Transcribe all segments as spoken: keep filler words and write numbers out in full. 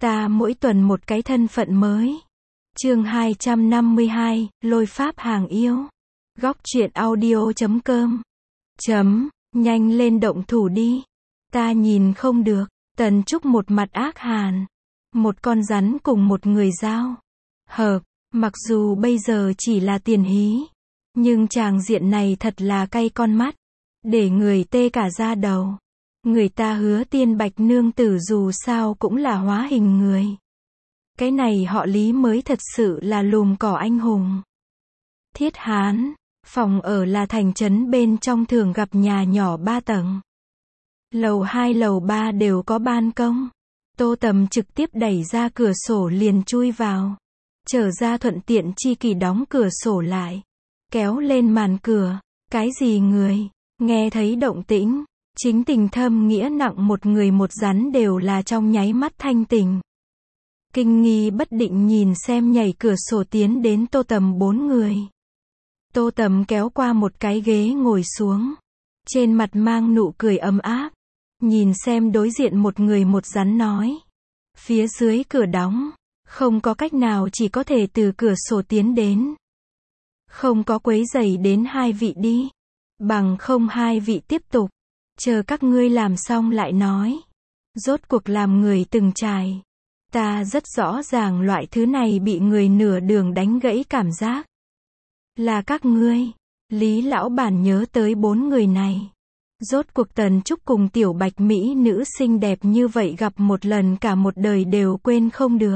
Ta mỗi tuần một cái thân phận mới. Chương hai trăm năm mươi hai, lôi pháp hàng yêu. Góc truyện audio chấm com. Chấm, nhanh lên động thủ đi. Ta nhìn không được. Tần Trúc một mặt ác hàn. Một con rắn cùng một người dao. Hợp, mặc dù bây giờ chỉ là tiền hí. Nhưng tràng diện này thật là cay con mắt. Để người tê cả da đầu. Người ta hứa Tiên Bạch nương tử dù sao cũng là hóa hình người. Cái này họ Lý mới thật sự là lùm cỏ anh hùng. Thiết Hán, phòng ở là thành trấn bên trong thường gặp nhà nhỏ ba tầng. Lầu hai lầu ba đều có ban công. Tô Tầm trực tiếp đẩy ra cửa sổ liền chui vào. Trở ra thuận tiện chi kỳ đóng cửa sổ lại. Kéo lên màn cửa. Cái gì người? Nghe thấy động tĩnh. Chính tình thâm nghĩa nặng một người một rắn đều là trong nháy mắt thanh tỉnh. Kinh nghi bất định nhìn xem nhảy cửa sổ tiến đến Tô Tầm bốn người. Tô Tầm kéo qua một cái ghế ngồi xuống. Trên mặt mang nụ cười ấm áp. Nhìn xem đối diện một người một rắn nói. Phía dưới cửa đóng. Không có cách nào chỉ có thể từ cửa sổ tiến đến. Không có quấy rầy đến hai vị đi. Bằng không hai vị tiếp tục. Chờ các ngươi làm xong lại nói. Rốt cuộc làm người từng trải. Ta rất rõ ràng loại thứ này bị người nửa đường đánh gãy cảm giác. Là các ngươi. Lý lão bản nhớ tới bốn người này. Rốt cuộc Tần Trúc cùng tiểu bạch mỹ nữ xinh đẹp như vậy gặp một lần cả một đời đều quên không được.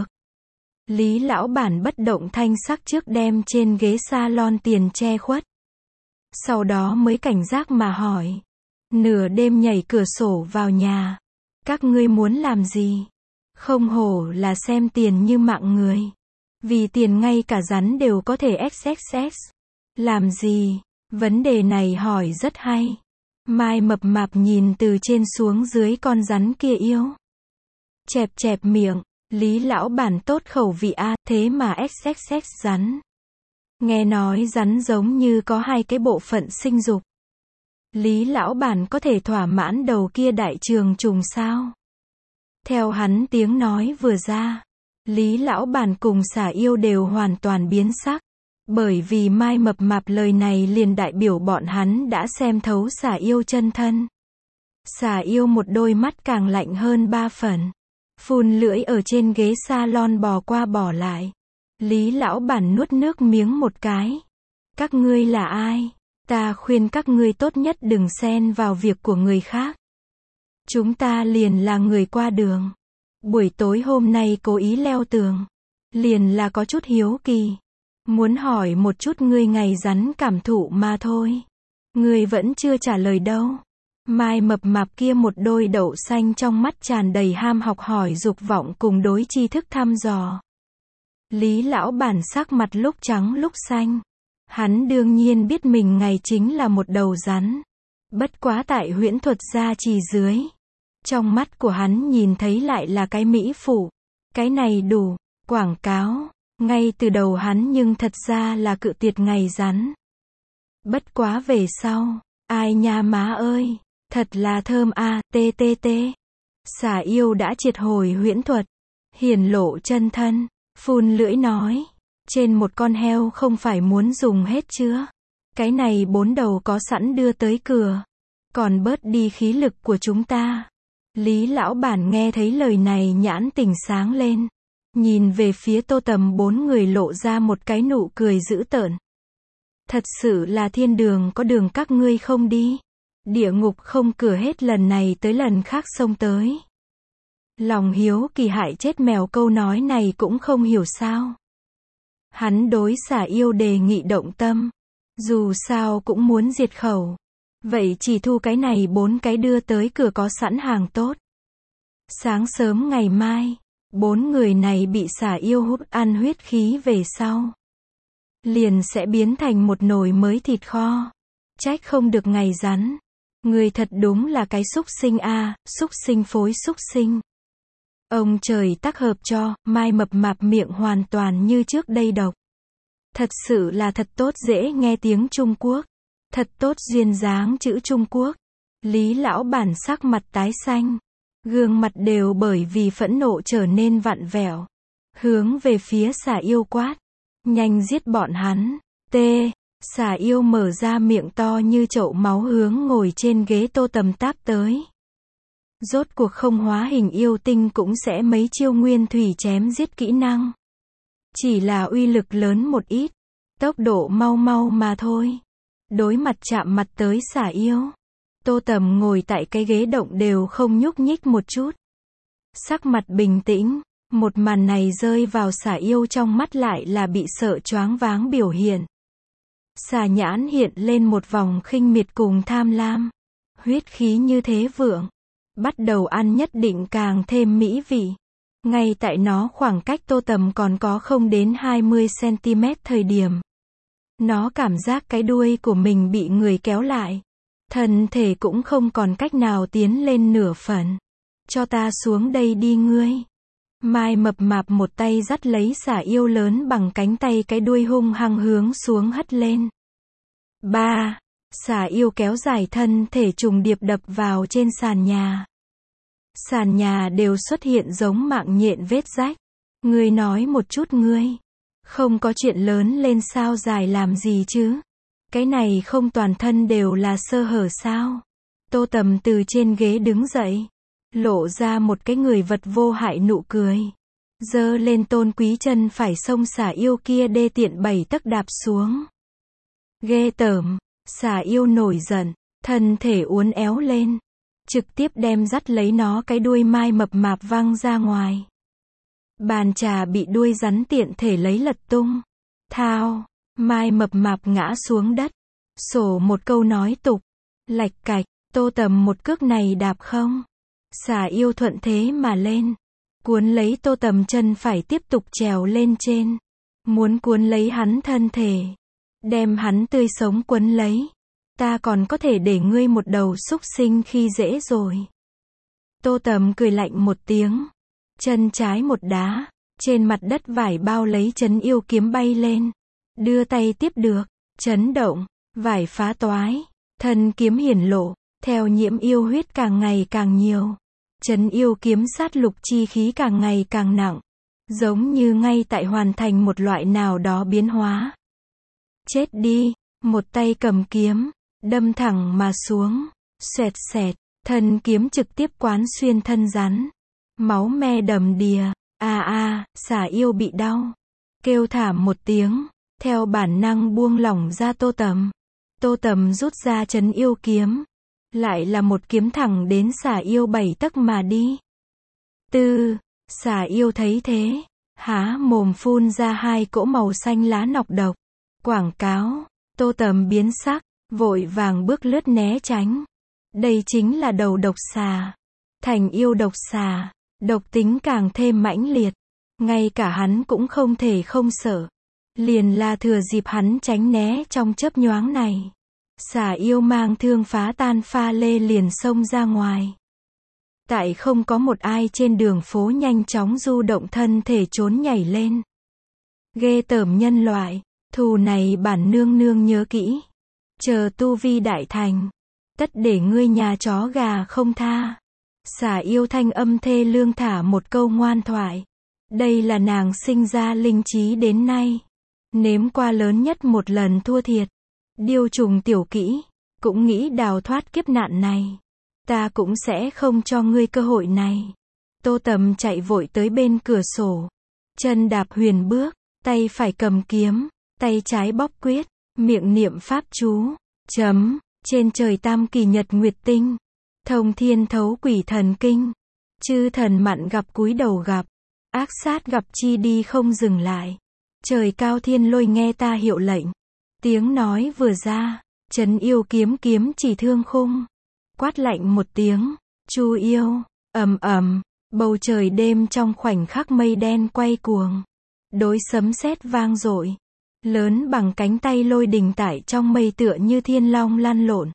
Lý lão bản bất động thanh sắc trước đem trên ghế salon tiền che khuất. Sau đó mới cảnh giác mà hỏi. Nửa đêm nhảy cửa sổ vào nhà. Các ngươi muốn làm gì? Không hổ là xem tiền như mạng người. Vì tiền ngay cả rắn đều có thể ích ích ích. Làm gì? Vấn đề này hỏi rất hay. Mai mập mạp nhìn từ trên xuống dưới con rắn kia yêu. Chẹp chẹp miệng. Lý lão bản tốt khẩu vị a, thế mà ích ích ích rắn. Nghe nói rắn giống như có hai cái bộ phận sinh dục. Lý lão bản có thể thỏa mãn đầu kia đại trường trùng sao? Theo hắn tiếng nói vừa ra, Lý lão bản cùng xà yêu đều hoàn toàn biến sắc. Bởi vì Mai mập mạp lời này liền đại biểu bọn hắn đã xem thấu xà yêu chân thân. Xà yêu một đôi mắt càng lạnh hơn ba phần. Phun lưỡi ở trên ghế salon bò qua bò lại. Lý lão bản nuốt nước miếng một cái. Các ngươi là ai? Ta khuyên các ngươi tốt nhất đừng xen vào việc của người khác. Chúng ta liền là người qua đường. Buổi tối hôm nay cố ý leo tường. Liền là có chút hiếu kỳ. Muốn hỏi một chút ngươi ngày rắn cảm thụ mà thôi. Ngươi vẫn chưa trả lời đâu. Mai mập mạp kia một đôi đậu xanh trong mắt tràn đầy ham học hỏi dục vọng cùng đối tri thức thăm dò. Lý lão bản sắc mặt lúc trắng lúc xanh. Hắn đương nhiên biết mình ngày chính là một đầu rắn. Bất quá tại huyễn thuật gia trì dưới. Trong mắt của hắn nhìn thấy lại là cái mỹ phụ. Cái này đủ. Quảng cáo. Ngay từ đầu hắn nhưng thật ra là cự tuyệt ngày rắn. Bất quá về sau. Ai nha má ơi. Thật là thơm a, tê tê tê. Xà yêu đã triệt hồi huyễn thuật. Hiển lộ chân thân. Phun lưỡi nói. Trên một con heo không phải muốn dùng hết chưa? Cái này bốn đầu có sẵn đưa tới cửa. Còn bớt đi khí lực của chúng ta. Lý lão bản nghe thấy lời này nhãn tỉnh sáng lên. Nhìn về phía Tô Tầm bốn người lộ ra một cái nụ cười dữ tợn. Thật sự là thiên đường có đường các ngươi không đi. Địa ngục không cửa hết lần này tới lần khác xông tới. Lòng hiếu kỳ hại chết mèo câu nói này cũng không hiểu sao. Hắn đối xà yêu đề nghị động tâm. Dù sao cũng muốn diệt khẩu. Vậy chỉ thu cái này bốn cái đưa tới cửa có sẵn hàng tốt. Sáng sớm ngày mai, bốn người này bị xà yêu hút ăn huyết khí về sau. Liền sẽ biến thành một nồi mới thịt kho. Trách không được ngày rắn. Người thật đúng là cái xúc sinh a, xúc sinh phối xúc sinh. Ông trời tác hợp cho, Mai mập mạp miệng hoàn toàn như trước đây độc. Thật sự là thật tốt dễ nghe tiếng Trung Quốc. Thật tốt duyên dáng chữ Trung Quốc. Lý lão bản sắc mặt tái xanh. Gương mặt đều bởi vì phẫn nộ trở nên vặn vẹo. Hướng về phía xà yêu quát. Nhanh giết bọn hắn. T. Xà yêu mở ra miệng to như chậu máu hướng ngồi trên ghế Tô Tầm táp tới. Rốt cuộc không hóa hình yêu tinh cũng sẽ mấy chiêu nguyên thủy chém giết kỹ năng. Chỉ là uy lực lớn một ít. Tốc độ mau mau mà thôi. Đối mặt chạm mặt tới xà yêu. Tô Tầm ngồi tại cái ghế động đều không nhúc nhích một chút. Sắc mặt bình tĩnh. Một màn này rơi vào xà yêu trong mắt lại là bị sợ choáng váng biểu hiện. Xà nhãn hiện lên một vòng khinh miệt cùng tham lam. Huyết khí như thế vượng. Bắt đầu ăn nhất định càng thêm mỹ vị. Ngay tại nó khoảng cách Tô Tầm còn có không đến hai mươi xăng-ti-mét thời điểm. Nó cảm giác cái đuôi của mình bị người kéo lại. Thân thể cũng không còn cách nào tiến lên nửa phần. Cho ta xuống đây đi ngươi. Mai mập mạp một tay dắt lấy xà yêu lớn bằng cánh tay, cái đuôi hung hăng hướng xuống hất lên. Ba. Xà yêu kéo dài thân thể trùng điệp đập vào trên sàn nhà. Sàn nhà đều xuất hiện giống mạng nhện vết rách. Ngươi nói một chút ngươi. Không có chuyện lớn lên sao dài làm gì chứ? Cái này không toàn thân đều là sơ hở sao? Tô Tầm từ trên ghế đứng dậy. Lộ ra một cái người vật vô hại nụ cười. Giơ lên tôn quý chân phải xông xà yêu kia đê tiện bảy tấc đạp xuống. Ghê tởm. Xà yêu nổi giận. Thân thể uốn éo lên. Trực tiếp đem dắt lấy nó cái đuôi mai mập mạp văng ra ngoài. Bàn trà bị đuôi rắn tiện thể lấy lật tung. Thao. Mai mập mạp ngã xuống đất. Sổ một câu nói tục. Lạch cạch. Tô Tầm một cước này đạp không. Xà yêu thuận thế mà lên. Cuốn lấy Tô Tầm chân phải tiếp tục trèo lên trên. Muốn cuốn lấy hắn thân thể. Đem hắn tươi sống quấn lấy. Ta còn có thể để ngươi một đầu súc sinh khi dễ rồi. Tô Tầm cười lạnh một tiếng. Chân trái một đá. Trên mặt đất vải bao lấy trấn yêu kiếm bay lên. Đưa tay tiếp được. Chấn động. Vải phá toái. Thân kiếm hiển lộ. Theo nhiễm yêu huyết càng ngày càng nhiều. Trấn yêu kiếm sát lục chi khí càng ngày càng nặng. Giống như ngay tại hoàn thành một loại nào đó biến hóa. Chết đi. Một tay cầm kiếm. Đâm thẳng mà xuống. Xoẹt xẹt. Thân kiếm trực tiếp quán xuyên thân rắn. Máu me đầm đìa. A a, xà yêu bị đau. Kêu thảm một tiếng. Theo bản năng buông lỏng ra Tô Tầm. Tô Tầm rút ra trấn yêu kiếm. Lại là một kiếm thẳng đến xà yêu bảy tấc mà đi. Tư. Xà yêu thấy thế. Há mồm phun ra hai cỗ màu xanh lá nọc độc. Quảng cáo. Tô Tầm biến sắc. Vội vàng bước lướt né tránh. Đây chính là đầu độc xà. Thành yêu độc xà. Độc tính càng thêm mãnh liệt. Ngay cả hắn cũng không thể không sợ. Liền là thừa dịp hắn tránh né trong chớp nhoáng này. Xà yêu mang thương phá tan pha lê liền xông ra ngoài. Tại không có một ai trên đường phố nhanh chóng du động thân thể trốn nhảy lên. Ghê tởm nhân loại. Thù này bản nương nương nhớ kỹ. Chờ tu vi đại thành. Tất để ngươi nhà chó gà không tha. Xà yêu thanh âm thê lương thả một câu ngoan thoại. Đây là nàng sinh ra linh trí đến nay. Nếm qua lớn nhất một lần thua thiệt. Điêu trùng tiểu kỹ. Cũng nghĩ đào thoát kiếp nạn này. Ta cũng sẽ không cho ngươi cơ hội này. Tô Tầm chạy vội tới bên cửa sổ. Chân đạp huyền bước. Tay phải cầm kiếm. Tay trái bóp quyết. Miệng niệm pháp chú. Chấm. Trên trời tam kỳ nhật nguyệt tinh. Thông thiên thấu quỷ thần kinh. Chư thần mặn gặp cúi đầu gặp. Ác sát gặp chi đi không dừng lại. Trời cao thiên lôi nghe ta hiệu lệnh. Tiếng nói vừa ra. Trấn yêu kiếm kiếm chỉ thương khung. Quát lạnh một tiếng. Chu yêu. Ầm ầm. Bầu trời đêm trong khoảnh khắc mây đen quay cuồng. Đối sấm sét vang dội. Lớn bằng cánh tay lôi đình tại trong mây tựa như thiên long lăn lộn.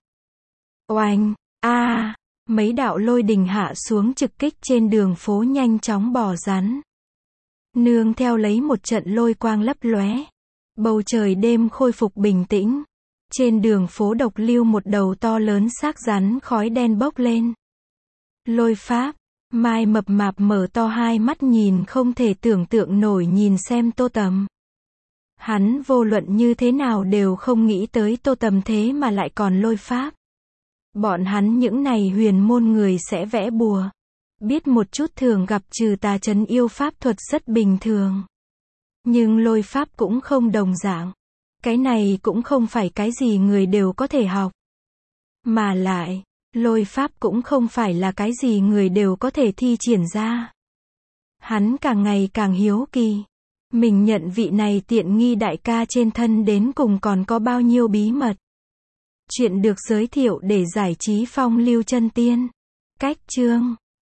Oanh. A. Mấy đạo lôi đình hạ xuống trực kích trên đường phố nhanh chóng bò rắn. Nương theo lấy một trận lôi quang lấp lóe. Bầu trời đêm khôi phục bình tĩnh. Trên đường phố độc lưu một đầu to lớn xác rắn khói đen bốc lên. Lôi pháp. Mai mập mạp mở to hai mắt nhìn không thể tưởng tượng nổi nhìn xem Tô Tầm. Hắn vô luận như thế nào đều không nghĩ tới Tô Tầm thế mà lại còn lôi pháp. Bọn hắn những này huyền môn người sẽ vẽ bùa. Biết một chút thường gặp trừ tà trấn yêu pháp thuật rất bình thường. Nhưng lôi pháp cũng không đồng dạng. Cái này cũng không phải cái gì người đều có thể học. Mà lại, lôi pháp cũng không phải là cái gì người đều có thể thi triển ra. Hắn càng ngày càng hiếu kỳ. Mình nhận vị này tiện nghi đại ca trên thân đến cùng còn có bao nhiêu bí mật. Chuyện được giới thiệu để giải trí phong lưu chân tiên. Cách chương